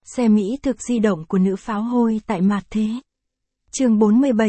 Xe Mỹ thực di động của nữ pháo hôi tại Mạt Thế. Chương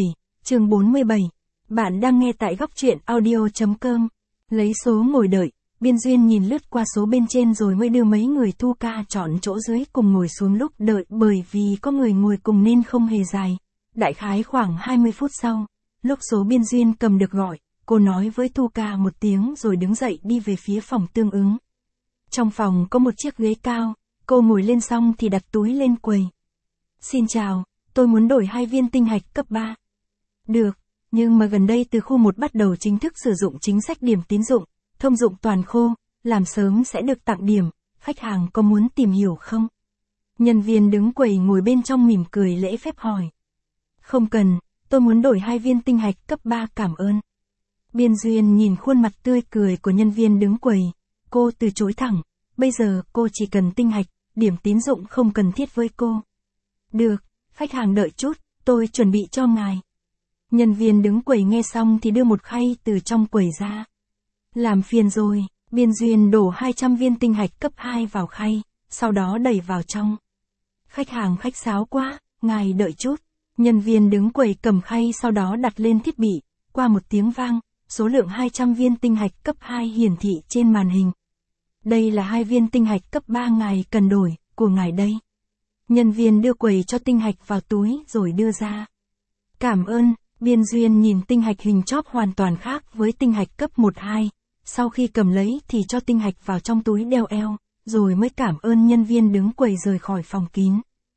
47. Bạn đang nghe tại góc truyện audio.com. Lấy số ngồi đợi, Biên Duyên nhìn lướt qua số bên trên rồi mới đưa mấy người thu ca chọn chỗ dưới cùng ngồi xuống lúc đợi, bởi vì có người ngồi cùng nên không hề dài. Đại khái khoảng 20 phút sau, lúc số Biên Duyên cầm được gọi, cô nói với thu ca một tiếng rồi đứng dậy đi về phía phòng tương ứng. Trong phòng có một chiếc ghế cao, cô ngồi lên xong thì đặt túi lên quầy. Xin chào, tôi muốn đổi 2 viên tinh hạch cấp 3. Được, nhưng mà gần đây từ khu 1 bắt đầu chính thức sử dụng chính sách điểm tín dụng, thông dụng toàn khô, làm sớm sẽ được tặng điểm, khách hàng có muốn tìm hiểu không? Nhân viên đứng quầy ngồi bên trong mỉm cười lễ phép hỏi. Không cần, tôi muốn đổi 2 viên tinh hạch cấp 3 cảm ơn. Biên Duyên nhìn khuôn mặt tươi cười của nhân viên đứng quầy, cô từ chối thẳng, bây giờ cô chỉ cần tinh hạch, điểm tín dụng không cần thiết với cô. Được, khách hàng đợi chút, tôi chuẩn bị cho ngài. Nhân viên đứng quầy nghe xong thì đưa một khay từ trong quầy ra. Làm phiền rồi, Biên Duyên đổ 200 viên tinh hạch cấp 2 vào khay, sau đó đẩy vào trong. Khách hàng khách sáo quá, ngài đợi chút. Nhân viên đứng quầy cầm khay sau đó đặt lên thiết bị, qua một tiếng vang, số lượng 200 viên tinh hạch cấp 2 hiển thị trên màn hình. Đây là 2 viên tinh hạch cấp 3 ngài cần đổi, của ngài đây. Nhân viên đưa quầy cho tinh hạch vào túi rồi đưa ra. Cảm ơn, Biên Duyên nhìn tinh hạch hình chóp hoàn toàn khác với tinh hạch cấp 1-2. Sau khi cầm lấy thì cho tinh hạch vào trong túi đeo eo, rồi mới cảm ơn nhân viên đứng quầy rời khỏi phòng kín.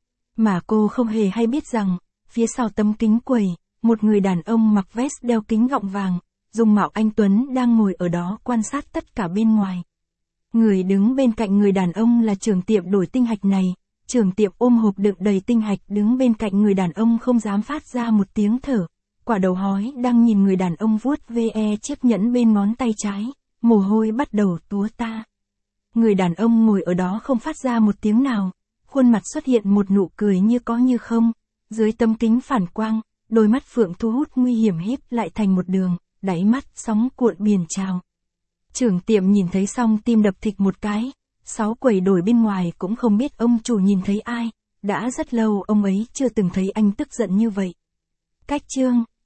Mà cô không hề hay biết rằng, phía sau tấm kính quầy, một người đàn ông mặc vest đeo kính gọng vàng, dung mạo anh tuấn đang ngồi ở đó quan sát tất cả bên ngoài. Người đứng bên cạnh người đàn ông là trưởng tiệm đổi tinh hạch này. Trưởng tiệm ôm hộp đựng đầy tinh hạch đứng bên cạnh người đàn ông không dám phát ra một tiếng thở. Quả đầu hói đang nhìn người đàn ông vuốt ve chiếc nhẫn bên ngón tay trái, mồ hôi bắt đầu túa ta. Người đàn ông ngồi ở đó không phát ra một tiếng nào, khuôn mặt xuất hiện một nụ cười như có như không. Dưới tấm kính phản quang, đôi mắt phượng thu hút nguy hiểm híp lại thành một đường, đáy mắt sóng cuộn biển trào. Trưởng tiệm nhìn thấy xong tim đập thịch một cái. 6 quầy đổi bên ngoài cũng không biết ông chủ nhìn thấy ai, đã rất lâu ông ấy chưa từng thấy anh tức giận như vậy. Cách chương